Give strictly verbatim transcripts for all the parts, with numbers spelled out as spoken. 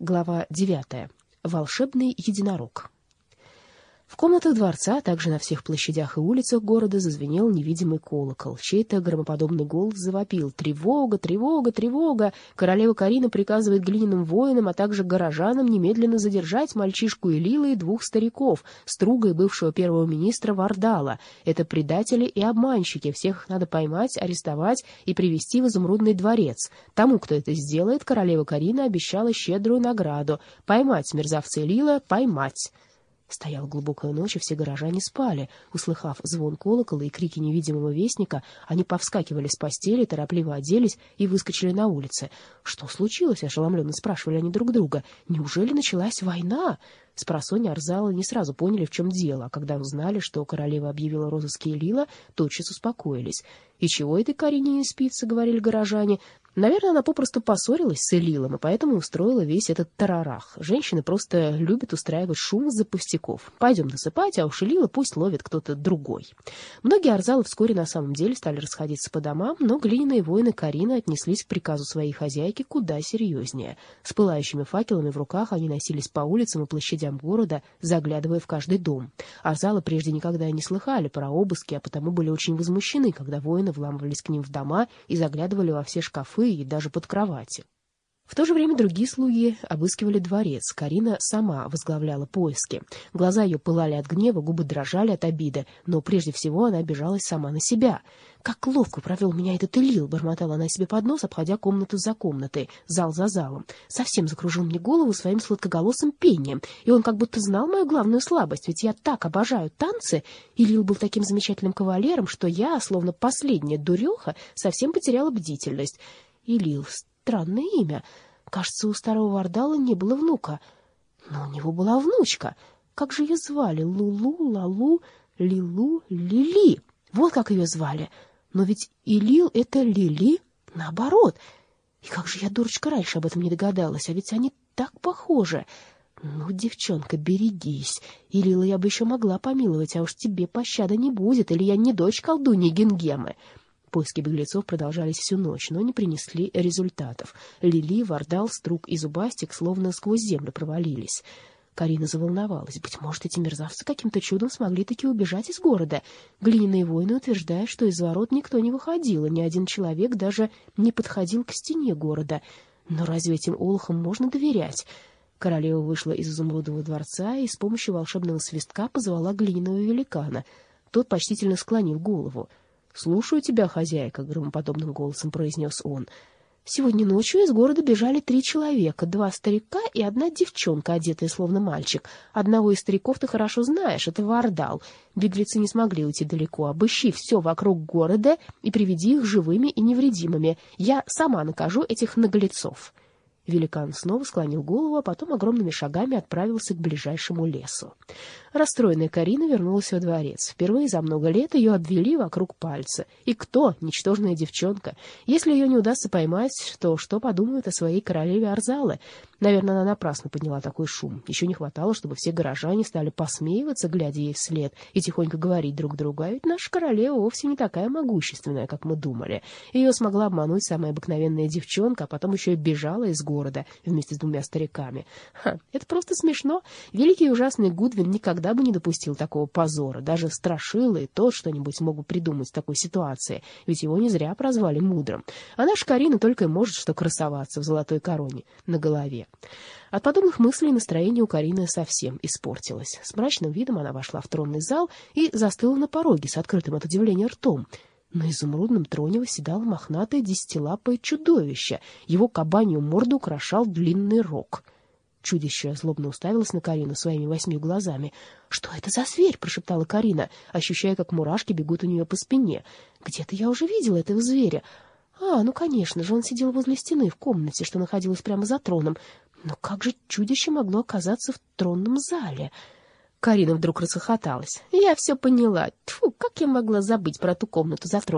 Глава девятая. Волшебный единорог. В комнатах дворца, а также на всех площадях и улицах города зазвенел невидимый колокол. Чей-то громоподобный голос завопил: «Тревога! Тревога! Тревога! Королева Карина приказывает глиняным воинам, а также горожанам немедленно задержать мальчишку Элила и двух стариков, Струга и бывшего первого министра Вардала. Это предатели и обманщики. Всех их надо поймать, арестовать и привести в Изумрудный дворец. Тому, кто это сделает, королева Карина обещала щедрую награду. Поймать мерзавца Элила, поймать!» Стояла глубокая ночь, и все горожане спали. Услыхав звон колокола и крики невидимого вестника, они повскакивали с постели, торопливо оделись и выскочили на улицы. «Что случилось?» — ошеломленно спрашивали они друг друга. «Неужели началась война?» Спросонья Арзалы не сразу поняли, в чем дело, а когда узнали, что королева объявила розыск Элила, тотчас успокоились. «И чего этой Карине не спится?» — говорили горожане. «Наверное, она попросту поссорилась с Элилом, и поэтому устроила весь этот тарарах. Женщины просто любят устраивать шум из-за пустяков. Пойдем досыпать, а уж Элила пусть ловит кто-то другой». Многие Арзалы вскоре на самом деле стали расходиться по домам, но глиняные воины Карины отнеслись к приказу своей хозяйки куда серьезнее. С пылающими факелами в руках они носились по улицам и площадям города, заглядывая в каждый дом. Арзалы прежде никогда не слыхали про обыски, а потому были очень возмущены, когда воины вламывались к ним в дома и заглядывали во все шкафы и даже под кровати. В то же время другие слуги обыскивали дворец. Карина сама возглавляла поиски. Глаза ее пылали от гнева, губы дрожали от обиды, но прежде всего она обижалась сама на себя. «Как ловко провел меня этот Элил!» — бормотала она себе под нос, обходя комнату за комнатой, зал за залом. «Совсем закружил мне голову своим сладкоголосым пением, и он как будто знал мою главную слабость, ведь я так обожаю танцы. Элил был таким замечательным кавалером, что я, словно последняя дуреха, совсем потеряла бдительность. Элил — странное имя. Кажется, у старого Вардала не было внука. Но у него была внучка. Как же ее звали? Лулу, Лалу, Лилу, Лили. Вот как ее звали. Но ведь Элил — это Лили наоборот. И как же я, дурочка, раньше об этом не догадалась, а ведь они так похожи. Ну, девчонка, берегись. Элила я бы еще могла помиловать, а уж тебе пощады не будет, или я не дочь колдуньи Гингемы». Поиски беглецов продолжались всю ночь, но не принесли результатов. Лили, Вардал, Струг и Зубастик словно сквозь землю провалились. Карина заволновалась. Быть может, эти мерзавцы каким-то чудом смогли таки убежать из города. Глиняные воины утверждают, что из ворот никто не выходил, и ни один человек даже не подходил к стене города. Но разве этим олухам можно доверять? Королева вышла из Изумрудного дворца и с помощью волшебного свистка позвала глиняного великана. Тот почтительно склонил голову. «Слушаю тебя, хозяйка», — громоподобным голосом произнес он. «Сегодня ночью из города бежали три человека, два старика и одна девчонка, одетая словно мальчик. Одного из стариков ты хорошо знаешь, это Вардал. Беглецы не смогли уйти далеко. Обыщи все вокруг города и приведи их живыми и невредимыми. Я сама накажу этих наглецов». Великан снова склонил голову, а потом огромными шагами отправился к ближайшему лесу. Расстроенная Карина вернулась во дворец. Впервые за много лет ее обвели вокруг пальца. И кто? Ничтожная девчонка. Если ее не удастся поймать, то что подумают о своей королеве Арзалы? Наверное, она напрасно подняла такой шум. Еще не хватало, чтобы все горожане стали посмеиваться, глядя ей вслед, и тихонько говорить друг другу: а ведь наша королева вовсе не такая могущественная, как мы думали. Ее смогла обмануть самая обыкновенная девчонка, а потом еще и бежала из города вместе с двумя стариками. Ха, это просто смешно. Великий и ужасный Гудвин никогда бы не допустил такого позора. Даже Страшила и тот что-нибудь мог бы придумать в такой ситуации, ведь его не зря прозвали мудрым. А наша Карина только и может что красоваться в золотой короне на голове. От подобных мыслей настроение у Карины совсем испортилось. С мрачным видом она вошла в тронный зал и застыла на пороге с открытым от удивления ртом. На изумрудном троне восседало мохнатое десятилапое чудовище. Его кабанью морду украшал длинный рог. Чудище злобно уставилось на Карину своими восьми глазами. «Что это за зверь?» — прошептала Карина, ощущая, как мурашки бегут у нее по спине. «Где-то я уже видела этого зверя. А, ну, конечно же, он сидел возле стены в комнате, что находилась прямо за троном. Но как же чудище могло оказаться в тронном зале?» Карина вдруг расхохоталась. «Я все поняла. Тьфу, как я могла забыть про ту комнату за троном?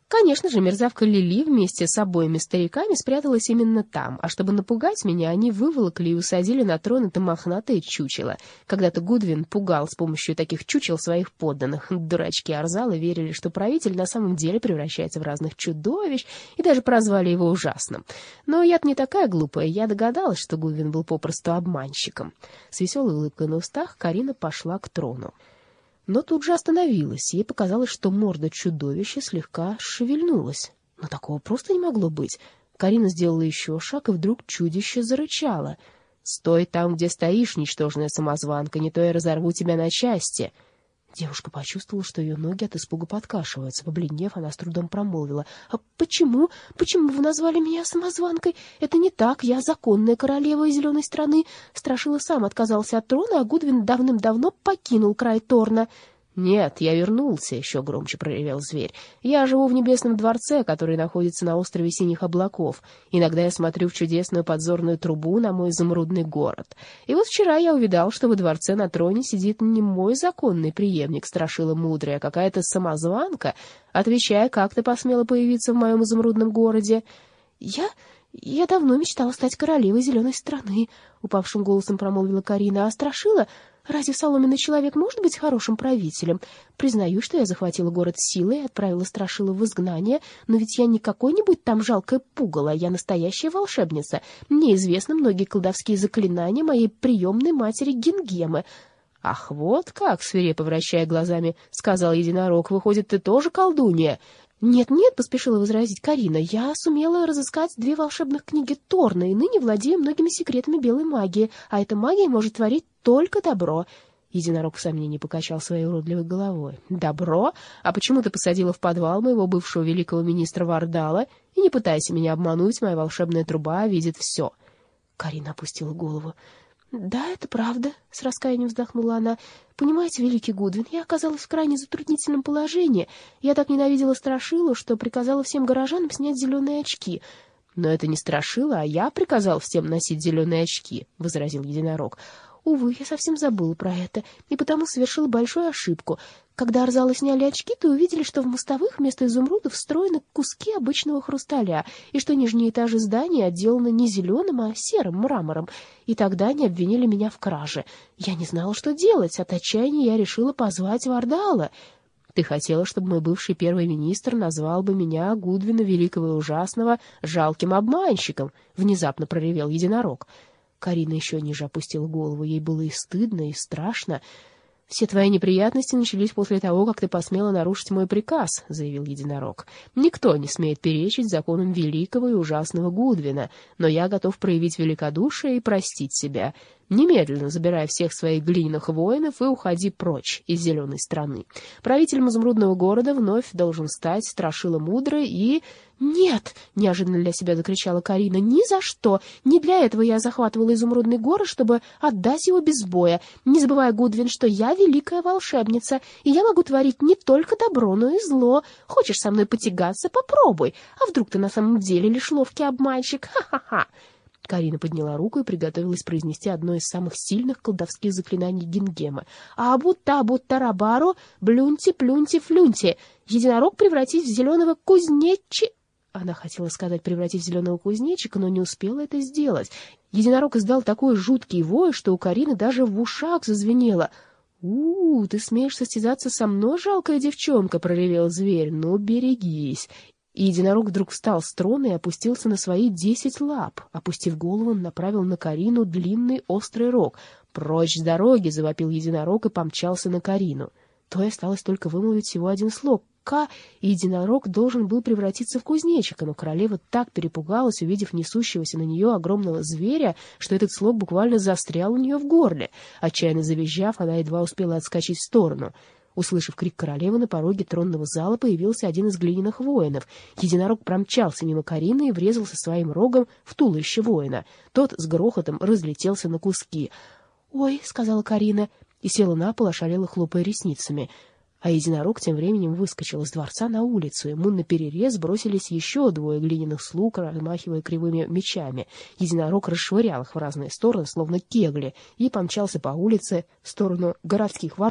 Конечно же, мерзавка Лили вместе с обоими стариками спряталась именно там, а чтобы напугать меня, они выволокли и усадили на трон это мохнатое чучело. Когда-то Гудвин пугал с помощью таких чучел своих подданных. Дурачки Арзалы верили, что правитель на самом деле превращается в разных чудовищ, и даже прозвали его ужасным. Но я-то не такая глупая, я догадалась, что Гудвин был попросту обманщиком. С веселой улыбкой на устах Карина пошла к трону. Но тут же остановилась, ей показалось, что морда чудовища слегка шевельнулась. Но такого просто не могло быть. Карина сделала еще шаг, и вдруг чудище зарычало. «Стой там, где стоишь, ничтожная самозванка, не то я разорву тебя на части!» Девушка почувствовала, что ее ноги от испуга подкашиваются. Побледнев, она с трудом промолвила: «А почему? Почему вы назвали меня самозванкой? Это не так, я законная королева из зеленой страны. Страшила сам отказался от трона, а Гудвин давным-давно покинул край Торна». «Нет, я вернулся», — еще громче проревел зверь. «Я живу в небесном дворце, который находится на острове Синих облаков. Иногда я смотрю в чудесную подзорную трубу на мой изумрудный город. И вот вчера я увидал, что во дворце на троне сидит не мой законный преемник, Страшила Мудрый, а какая-то самозванка. Отвечай, как ты посмела появиться в моем изумрудном городе?» «Я... я давно мечтала стать королевой зеленой страны», — упавшим голосом промолвила Карина. «А Страшила... Разве соломенный человек может быть хорошим правителем? Признаю, что я захватила город силой и отправила Страшилу в изгнание, но ведь я не какой-нибудь там жалкое пугало, я настоящая волшебница. Мне известны многие колдовские заклинания моей приемной матери Гингемы». «Ах, вот как!» — свирепо вращая глазами, сказал единорог. «Выходит, ты тоже колдунья?» «Нет-нет», — поспешила возразить Карина, — «я сумела разыскать две волшебных книги Торна и ныне владею многими секретами белой магии, а эта магия может творить только добро». Единорог в сомнении покачал своей уродливой головой. «Добро? А почему ты посадила в подвал моего бывшего великого министра Вардала? И не пытайся меня обмануть, моя волшебная труба видит все». Карина опустила голову. «Да, это правда», — с раскаянием вздохнула она. «Понимаете, великий Гудвин, я оказалась в крайне затруднительном положении. Я так ненавидела Страшилу, что приказала всем горожанам снять зеленые очки». «Но это не Страшила, а я приказал всем носить зеленые очки», — возразил единорог. «Увы, я совсем забыла про это, и потому совершила большую ошибку. Когда Арзалы сняли очки, то увидели, что в мостовых вместо изумрудов встроены куски обычного хрусталя, и что нижние этажи здания отделаны не зеленым, а серым мрамором. И тогда они обвинили меня в краже. Я не знала, что делать. От отчаяния я решила позвать Вардала». «Ты хотела, чтобы мой бывший первый министр назвал бы меня, Гудвина Великого и Ужасного, жалким обманщиком», — внезапно проревел единорог. Карина еще ниже опустила голову. Ей было и стыдно, и страшно. «Все твои неприятности начались после того, как ты посмела нарушить мой приказ», — заявил единорог. «Никто не смеет перечить законам великого и ужасного Гудвина, но я готов проявить великодушие и простить себя. Немедленно забирай всех своих глиняных воинов и уходи прочь из зеленой страны. Правителем изумрудного города вновь должен стать Страшила Мудрый и...» «Нет!» — неожиданно для себя закричала Карина. «Ни за что! Не для этого я захватывала изумрудный город, чтобы отдать его без боя. Не забывай, Гудвин, что я великая волшебница, и я могу творить не только добро, но и зло. Хочешь со мной потягаться? Попробуй. А вдруг ты на самом деле лишь ловкий обманщик? Ха-ха-ха!» Карина подняла руку и приготовилась произнести одно из самых сильных колдовских заклинаний Гингемы. «Абу-табу-тарабару, блюнти-плюнти-флюнти! Единорог превратить в зеленого кузнечи...» Она хотела сказать «превратить в зеленого кузнечика», но не успела это сделать. Единорог издал такой жуткий вой, что у Карины даже в ушах зазвенело. «У-у, ты смеешь состязаться со мной, жалкая девчонка?» — проревел зверь. «Ну, берегись!» И единорог вдруг встал с трона и опустился на свои десять лап. Опустив голову, он направил на Карину длинный острый рог. «Прочь с дороги!» — завопил единорог и помчался на Карину. Той осталось только вымолвить всего один слог «Ка», и единорог должен был превратиться в кузнечика, но королева так перепугалась, увидев несущегося на нее огромного зверя, что этот слог буквально застрял у нее в горле. Отчаянно завизжав, она едва успела отскочить в сторону. Услышав крик королевы, на пороге тронного зала появился один из глиняных воинов. Единорог промчался мимо Карины и врезался своим рогом в туловище воина. Тот с грохотом разлетелся на куски. «Ой», — сказала Карина, и села на пол, ошалела, хлопая ресницами. А единорог тем временем выскочил из дворца на улицу. Ему наперерез бросились еще двое глиняных слуг, размахивая кривыми мечами. Единорог расшвырял их в разные стороны, словно кегли, и помчался по улице в сторону городских ворот.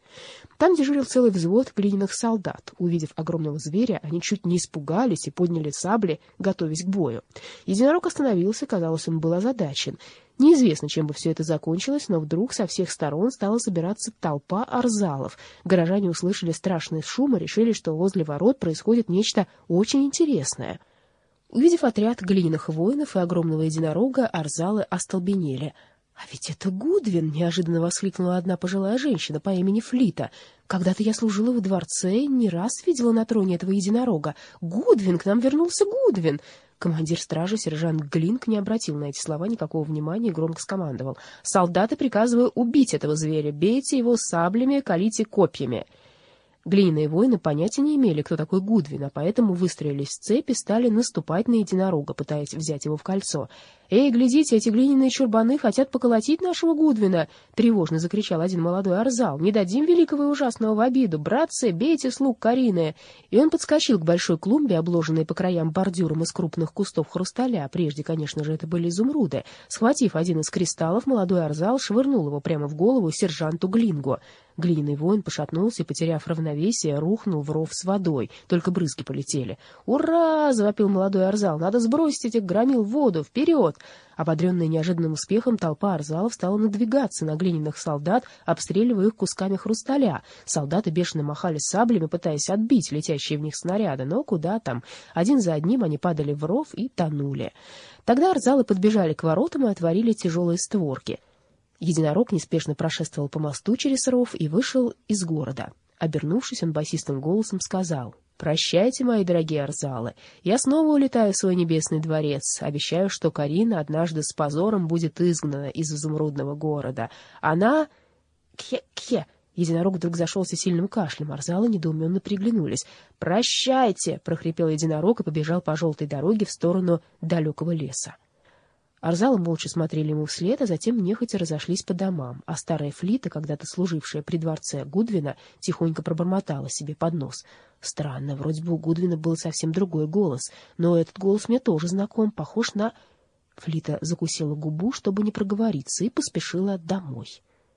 Там дежурил целый взвод глиняных солдат. Увидев огромного зверя, они чуть не испугались и подняли сабли, готовясь к бою. Единорог остановился, казалось, он был озадачен. Неизвестно, чем бы все это закончилось, но вдруг со всех сторон стала собираться толпа арзалов. Горожане услышали страшный шум и решили, что возле ворот происходит нечто очень интересное. Увидев отряд глиняных воинов и огромного единорога, арзалы остолбенели. «А ведь это Гудвин!» — неожиданно воскликнула одна пожилая женщина по имени Флита. «Когда-то я служила в дворце и не раз видела на троне этого единорога. Гудвин! К нам вернулся Гудвин!» Командир стражи, сержант Глинк, не обратил на эти слова никакого внимания и громко скомандовал: «Солдаты, приказываю убить этого зверя! Бейте его саблями, колите копьями!» Глиняные воины понятия не имели, кто такой Гудвин, а поэтому выстроились в цепь и стали наступать на единорога, пытаясь взять его в кольцо. «Эй, глядите, эти глиняные чурбаны хотят поколотить нашего Гудвина!» — тревожно закричал один молодой арзал. «Не дадим великого и ужасного в обиду! Братцы, бейте слуг Карины!» И он подскочил к большой клумбе, обложенной по краям бордюром из крупных кустов хрусталя. Прежде, конечно же, это были изумруды. Схватив один из кристаллов, молодой арзал швырнул его прямо в голову сержанту Глингу. Глиняный воин пошатнулся и, потеряв равновесие, рухнул в ров с водой. Только брызги полетели. «Ура!» — завопил молодой арзал. «Надо сбросить этих громил в воду! Вперед!» Ободренная неожиданным успехом, толпа арзалов стала надвигаться на глиняных солдат, обстреливая их кусками хрусталя. Солдаты бешено махали саблями, пытаясь отбить летящие в них снаряды, но куда там. Один за одним они падали в ров и тонули. Тогда арзалы подбежали к воротам и отворили тяжелые створки. Единорог неспешно прошествовал по мосту через ров и вышел из города. Обернувшись, он басистым голосом сказал: «Прощайте, мои дорогие арзалы, я снова улетаю в свой небесный дворец. Обещаю, что Карина однажды с позором будет изгнана из изумрудного города. Она...» «Кхе-кхе!» Единорог вдруг зашелся сильным кашлем. Арзалы недоуменно приглянулись. «Прощайте!» — прохрипел единорог и побежал по желтой дороге в сторону далекого леса. Арзалы молча смотрели ему вслед, а затем нехотя разошлись по домам, а старая Флита, когда-то служившая при дворце Гудвина, тихонько пробормотала себе под нос: «Странно, вроде бы у Гудвина был совсем другой голос, но этот голос мне тоже знаком, похож на...» Флита закусила губу, чтобы не проговориться, и поспешила домой.